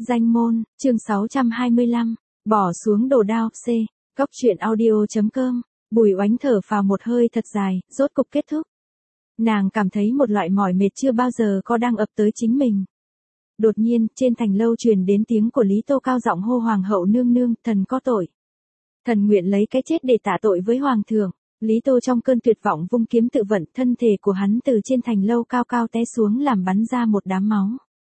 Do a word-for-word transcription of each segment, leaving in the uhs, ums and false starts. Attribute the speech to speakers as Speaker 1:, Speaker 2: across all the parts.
Speaker 1: Danh môn, chương sáu trăm hai mươi lăm, bỏ xuống đồ đao, C, Cóc truyện audio.com, Bùi Oánh thở phào một hơi thật dài, rốt cục kết thúc. Nàng cảm thấy một loại mỏi mệt chưa bao giờ có đang ập tới chính mình. Đột nhiên, trên thành lâu truyền đến tiếng của Lý Tô cao giọng hô hoàng hậu nương nương, thần có tội. Thần nguyện lấy cái chết để tạ tội với hoàng thượng. Lý Tô trong cơn tuyệt vọng vung kiếm tự vận, thân thể của hắn từ trên thành lâu cao cao té xuống làm bắn ra một đám máu.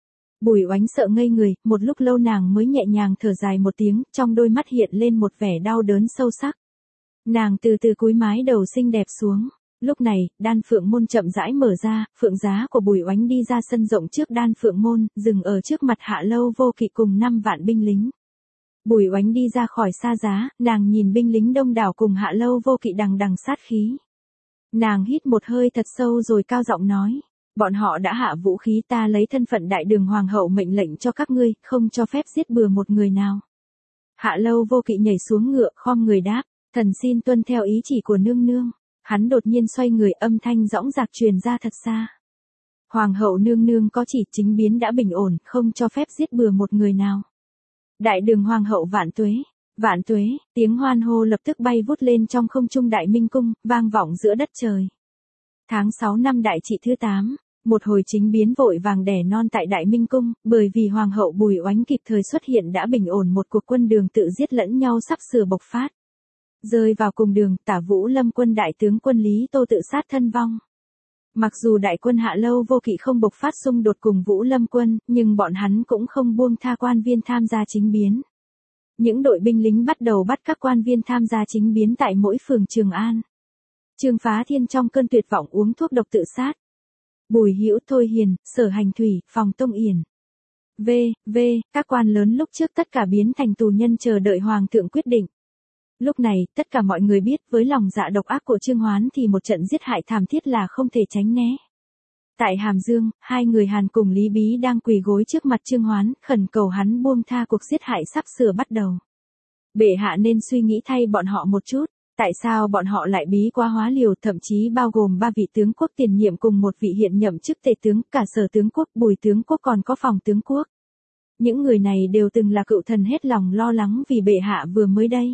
Speaker 1: Bùi Oánh sợ ngây người, một lúc lâu nàng mới nhẹ nhàng thở dài một tiếng, trong đôi mắt hiện lên một vẻ đau đớn sâu sắc. Nàng từ từ cúi mái đầu xinh đẹp xuống. Lúc này, đan phượng môn chậm rãi mở ra, phượng giá của Bùi Oánh đi ra sân rộng trước đan phượng môn, dừng ở trước mặt Hạ Lâu Vô Kỵ cùng năm vạn binh lính. Bùi Oánh đi ra khỏi xa giá, nàng nhìn binh lính đông đảo cùng Hạ Lâu Vô Kỵ đằng đằng sát khí. Nàng hít một hơi thật sâu rồi cao giọng nói, bọn họ đã hạ vũ khí, ta lấy thân phận đại đường hoàng hậu mệnh lệnh cho các ngươi, không cho phép giết bừa một người nào. Hạ Lâu Vô Kỵ nhảy xuống ngựa, khom người đáp, thần xin tuân theo ý chỉ của nương nương. Hắn đột nhiên xoay người, âm thanh dõng dạc truyền ra thật xa. Hoàng hậu nương nương có chỉ, chính biến đã bình ổn, không cho phép giết bừa một người nào. Đại đường hoàng hậu vạn tuế, vạn tuế, tiếng hoan hô lập tức bay vút lên trong không trung Đại Minh cung, vang vọng giữa đất trời. Tháng sáu năm Đại Trị thứ tám, một hồi chính biến vội vàng đẻ non tại Đại Minh cung, bởi vì hoàng hậu Bùi Oánh kịp thời xuất hiện đã bình ổn một cuộc quân đường tự giết lẫn nhau sắp sửa bộc phát. Rơi vào cùng đường, Tả Vũ Lâm quân đại tướng quân Lý Tô tự sát thân vong. Mặc dù đại quân Hạ Lâu Vô Kỵ không bộc phát xung đột cùng Vũ Lâm quân, nhưng bọn hắn cũng không buông tha quan viên tham gia chính biến. Những đội binh lính bắt đầu bắt các quan viên tham gia chính biến tại mỗi phường Trường An. Trương Phá Thiên trong cơn tuyệt vọng uống thuốc độc tự sát. Bùi Hữu, Thôi Hiền, Sở Hành Thủy, Phòng Tông Yển. V, V, các quan lớn lúc trước tất cả biến thành tù nhân chờ đợi hoàng thượng quyết định. Lúc này, tất cả mọi người biết với lòng dạ độc ác của Trương Hoán thì một trận giết hại thảm thiết là không thể tránh né. Tại Hàm Dương, hai người Hàn cùng Lý Bí đang quỳ gối trước mặt Trương Hoán, khẩn cầu hắn buông tha cuộc giết hại sắp sửa bắt đầu. Bệ hạ nên suy nghĩ thay bọn họ một chút, tại sao bọn họ lại bí quá hóa liều, thậm chí bao gồm ba vị tướng quốc tiền nhiệm cùng một vị hiện nhậm chức tể tướng, cả Sở tướng quốc, Bùi tướng quốc còn có Phòng tướng quốc. Những người này đều từng là cựu thần hết lòng lo lắng vì bệ hạ vừa mới đây.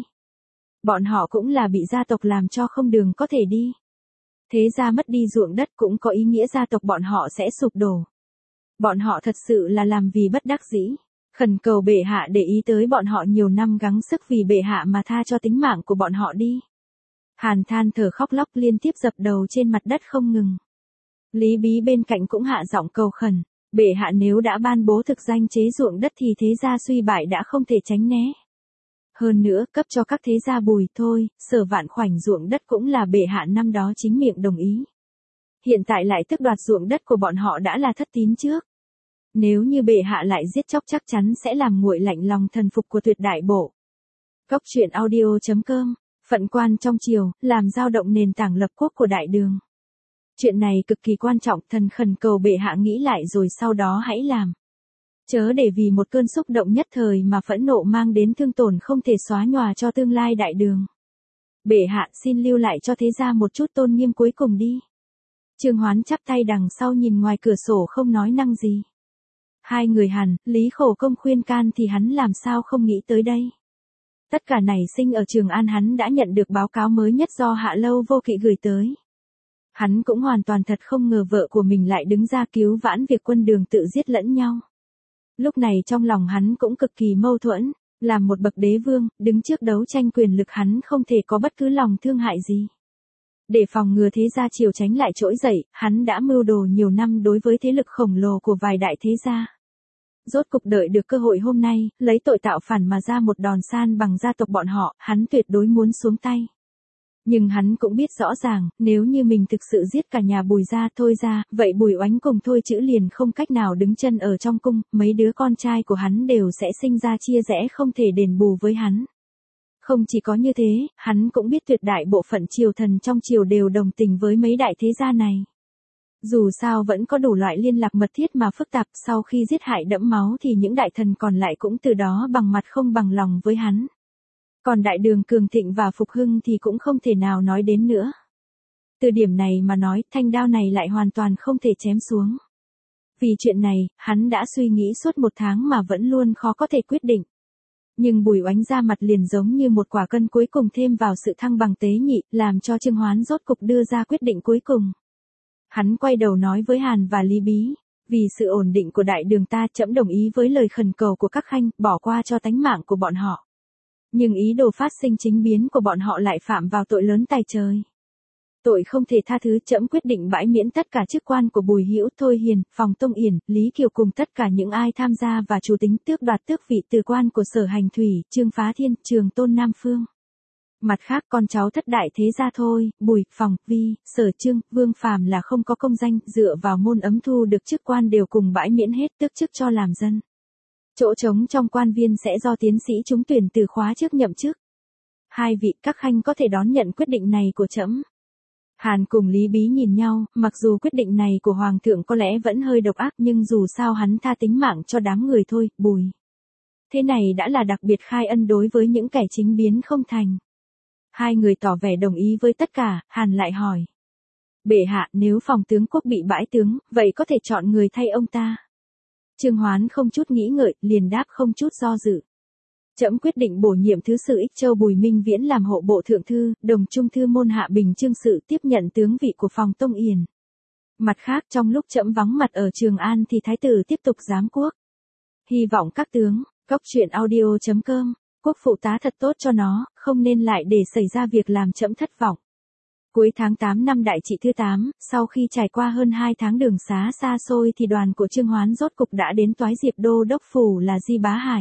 Speaker 1: Bọn họ cũng là bị gia tộc làm cho không đường có thể đi. Thế ra mất đi ruộng đất cũng có ý nghĩa gia tộc bọn họ sẽ sụp đổ. Bọn họ thật sự là làm vì bất đắc dĩ. Khẩn cầu bệ hạ để ý tới bọn họ nhiều năm gắng sức vì bệ hạ mà tha cho tính mạng của bọn họ đi. Hàn than thở khóc lóc liên tiếp dập đầu trên mặt đất không ngừng. Lý Bí bên cạnh cũng hạ giọng cầu khẩn. Bệ hạ nếu đã ban bố thực danh chế ruộng đất thì thế gia suy bại đã không thể tránh né. Hơn nữa, cấp cho các thế gia Bùi, Thôi, Sở vạn khoảnh ruộng đất cũng là bệ hạ năm đó chính miệng đồng ý. Hiện tại lại tước đoạt ruộng đất của bọn họ đã là thất tín trước. Nếu như bệ hạ lại giết chóc chắc chắn sẽ làm nguội lạnh lòng thần phục của tuyệt đại bộ. Cóc truyện audio.com, phận quan trong triều, làm dao động nền tảng lập quốc của đại đường. Chuyện này cực kỳ quan trọng, thần khẩn cầu bệ hạ nghĩ lại rồi sau đó hãy làm. Chớ để vì một cơn xúc động nhất thời mà phẫn nộ mang đến thương tổn không thể xóa nhòa cho tương lai đại đường. Bệ hạ xin lưu lại cho thế gia một chút tôn nghiêm cuối cùng đi. Trương Hoán chắp tay đằng sau nhìn ngoài cửa sổ không nói năng gì. Hai người Hàn, Lý khổ công khuyên can thì hắn làm sao không nghĩ tới đây. Tất cả này sinh ở Trường An, hắn đã nhận được báo cáo mới nhất do Hạ Lâu Vô Kỵ gửi tới. Hắn cũng hoàn toàn thật không ngờ vợ của mình lại đứng ra cứu vãn việc quân đường tự giết lẫn nhau. Lúc này trong lòng hắn cũng cực kỳ mâu thuẫn, làm một bậc đế vương, đứng trước đấu tranh quyền lực hắn không thể có bất cứ lòng thương hại gì. Để phòng ngừa thế gia triều tránh lại trỗi dậy, hắn đã mưu đồ nhiều năm đối với thế lực khổng lồ của vài đại thế gia. Rốt cục đợi được cơ hội hôm nay, lấy tội tạo phản mà ra một đòn san bằng gia tộc bọn họ, hắn tuyệt đối muốn xuống tay. Nhưng hắn cũng biết rõ ràng, nếu như mình thực sự giết cả nhà Bùi gia, Thôi gia, vậy Bùi Oánh cùng Thôi Chữ liền không cách nào đứng chân ở trong cung, mấy đứa con trai của hắn đều sẽ sinh ra chia rẽ không thể đền bù với hắn. Không chỉ có như thế, hắn cũng biết tuyệt đại bộ phận triều thần trong triều đều đồng tình với mấy đại thế gia này. Dù sao vẫn có đủ loại liên lạc mật thiết mà phức tạp, sau khi giết hại đẫm máu thì những đại thần còn lại cũng từ đó bằng mặt không bằng lòng với hắn. Còn đại đường cường thịnh và phục hưng thì cũng không thể nào nói đến nữa. Từ điểm này mà nói, thanh đao này lại hoàn toàn không thể chém xuống. Vì chuyện này, hắn đã suy nghĩ suốt một tháng mà vẫn luôn khó có thể quyết định. Nhưng Bùi Oánh ra mặt liền giống như một quả cân cuối cùng thêm vào sự thăng bằng tế nhị, làm cho Trương Hoán rốt cục đưa ra quyết định cuối cùng. Hắn quay đầu nói với Hàn và Lý Bí, vì sự ổn định của đại đường ta trẫm đồng ý với lời khẩn cầu của các khanh, bỏ qua cho tánh mạng của bọn họ. Nhưng ý đồ phát sinh chính biến của bọn họ lại phạm vào tội lớn tày trời. Tội không thể tha thứ, trẫm quyết định bãi miễn tất cả chức quan của Bùi Hữu, Thôi Hiền, Phòng Tông Yển, Lý Kiều cùng tất cả những ai tham gia và chủ tính tước đoạt tước vị từ quan của Sở Hành Thủy, Trương Phá Thiên, Trường Tôn Nam Phương. Mặt khác con cháu thất đại thế gia Thôi, Bùi, Phòng, Vi, Sở Trương, Vương phàm là không có công danh, dựa vào môn ấm thu được chức quan đều cùng bãi miễn hết tước chức cho làm dân. Chỗ trống trong quan viên sẽ do tiến sĩ trúng tuyển từ khóa trước nhậm chức. Hai vị các khanh có thể đón nhận quyết định này của trẫm. Hàn cùng Lý Bí nhìn nhau, mặc dù quyết định này của Hoàng thượng có lẽ vẫn hơi độc ác nhưng dù sao hắn tha tính mạng cho đám người Thôi, Bùi. Thế này đã là đặc biệt khai ân đối với những kẻ chính biến không thành. Hai người tỏ vẻ đồng ý với tất cả, Hàn lại hỏi. Bệ hạ, nếu Phòng tướng quốc bị bãi tướng, vậy có thể chọn người thay ông ta. Trương Hoán không chút nghĩ ngợi, liền đáp không chút do dự. Trẫm quyết định bổ nhiệm thứ sử Ích Châu Bùi Minh Viễn làm hộ bộ thượng thư, đồng trung thư môn hạ bình chương sự tiếp nhận tướng vị của Phòng Tông Yển. Mặt khác trong lúc trẫm vắng mặt ở Trường An thì thái tử tiếp tục giám quốc. Hy vọng các tướng, Cóc truyện audio chấm com, quốc phụ tá thật tốt cho nó, không nên lại để xảy ra việc làm trẫm thất vọng. Cuối tháng tám năm Đại Trị thứ tám, sau khi trải qua hơn hai tháng đường xá xa xôi thì đoàn của Trương Hoán rốt cục đã đến Toái Diệp đô đốc phủ là Di Bá Hải.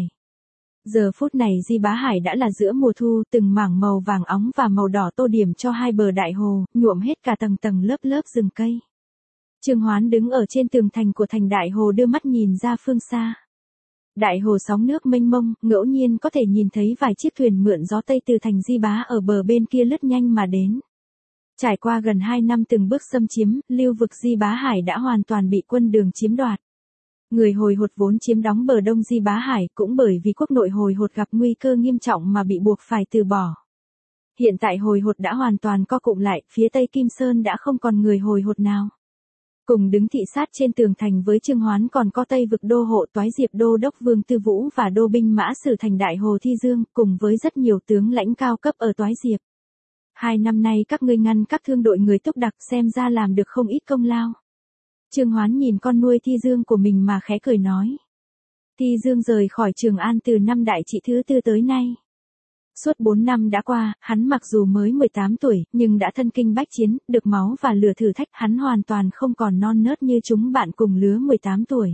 Speaker 1: Giờ phút này Di Bá Hải đã là giữa mùa thu, từng mảng màu vàng óng và màu đỏ tô điểm cho hai bờ đại hồ, nhuộm hết cả tầng tầng lớp lớp rừng cây. Trương Hoán đứng ở trên tường thành của thành đại hồ đưa mắt nhìn ra phương xa. Đại hồ sóng nước mênh mông, ngẫu nhiên có thể nhìn thấy vài chiếc thuyền mượn gió tây từ thành Di Bá ở bờ bên kia lướt nhanh mà đến. Trải qua gần hai năm từng bước xâm chiếm, lưu vực Di Bá Hải đã hoàn toàn bị quân Đường chiếm đoạt. Người hồi hột vốn chiếm đóng bờ đông Di Bá Hải cũng bởi vì quốc nội hồi hột gặp nguy cơ nghiêm trọng mà bị buộc phải từ bỏ. Hiện tại hồi hột đã hoàn toàn co cụm lại, phía tây Kim Sơn đã không còn người hồi hột nào. Cùng đứng thị sát trên tường thành với Trương Hoán còn có Tây vực đô hộ Toái Diệp đô đốc Vương Tư Vũ và đô binh mã sử thành đại hồ Thi Dương, cùng với rất nhiều tướng lãnh cao cấp ở Toái Diệp. Hai năm nay các ngươi ngăn các thương đội người Túc Đặc xem ra làm được không ít công lao. Trương Hoán nhìn con nuôi Thi Dương của mình mà khẽ cười nói. Thi Dương rời khỏi Trường An từ năm Đại Trị thứ tư tới nay. Suốt bốn năm đã qua, hắn mặc dù mới mười tám tuổi, nhưng đã thân kinh bách chiến, được máu và lửa thử thách, hắn hoàn toàn không còn non nớt như chúng bạn cùng lứa mười tám tuổi.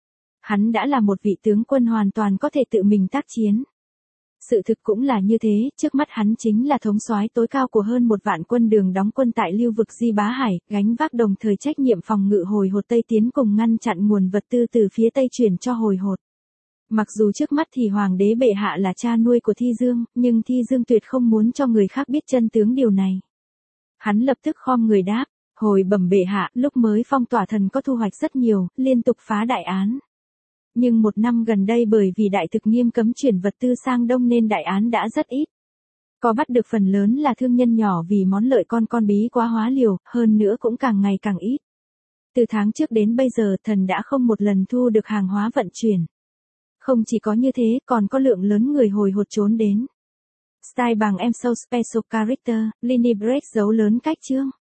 Speaker 1: Hắn đã là một vị tướng quân hoàn toàn có thể tự mình tác chiến. Sự thực cũng là như thế, trước mắt hắn chính là thống soái tối cao của hơn một vạn quân Đường đóng quân tại lưu vực Di Bá Hải, gánh vác đồng thời trách nhiệm phòng ngự hồi hột Tây tiến cùng ngăn chặn nguồn vật tư từ phía Tây chuyển cho hồi hột. Mặc dù trước mắt thì Hoàng đế bệ hạ là cha nuôi của Thi Dương, nhưng Thi Dương tuyệt không muốn cho người khác biết chân tướng điều này. Hắn lập tức khom người đáp, hồi bẩm bệ hạ, lúc mới phong tỏa thần có thu hoạch rất nhiều, liên tục phá đại án. Nhưng một năm gần đây bởi vì đại thực nghiêm cấm chuyển vật tư sang đông nên đại án đã rất ít. Có bắt được phần lớn là thương nhân nhỏ vì món lợi con con bí quá hóa liều, hơn nữa cũng càng ngày càng ít. Từ tháng trước đến bây giờ thần đã không một lần thu được hàng hóa vận chuyển. Không chỉ có như thế, còn có lượng lớn người hồi hột trốn đến. Style bằng em so special character, Linny Break dấu lớn cách chương.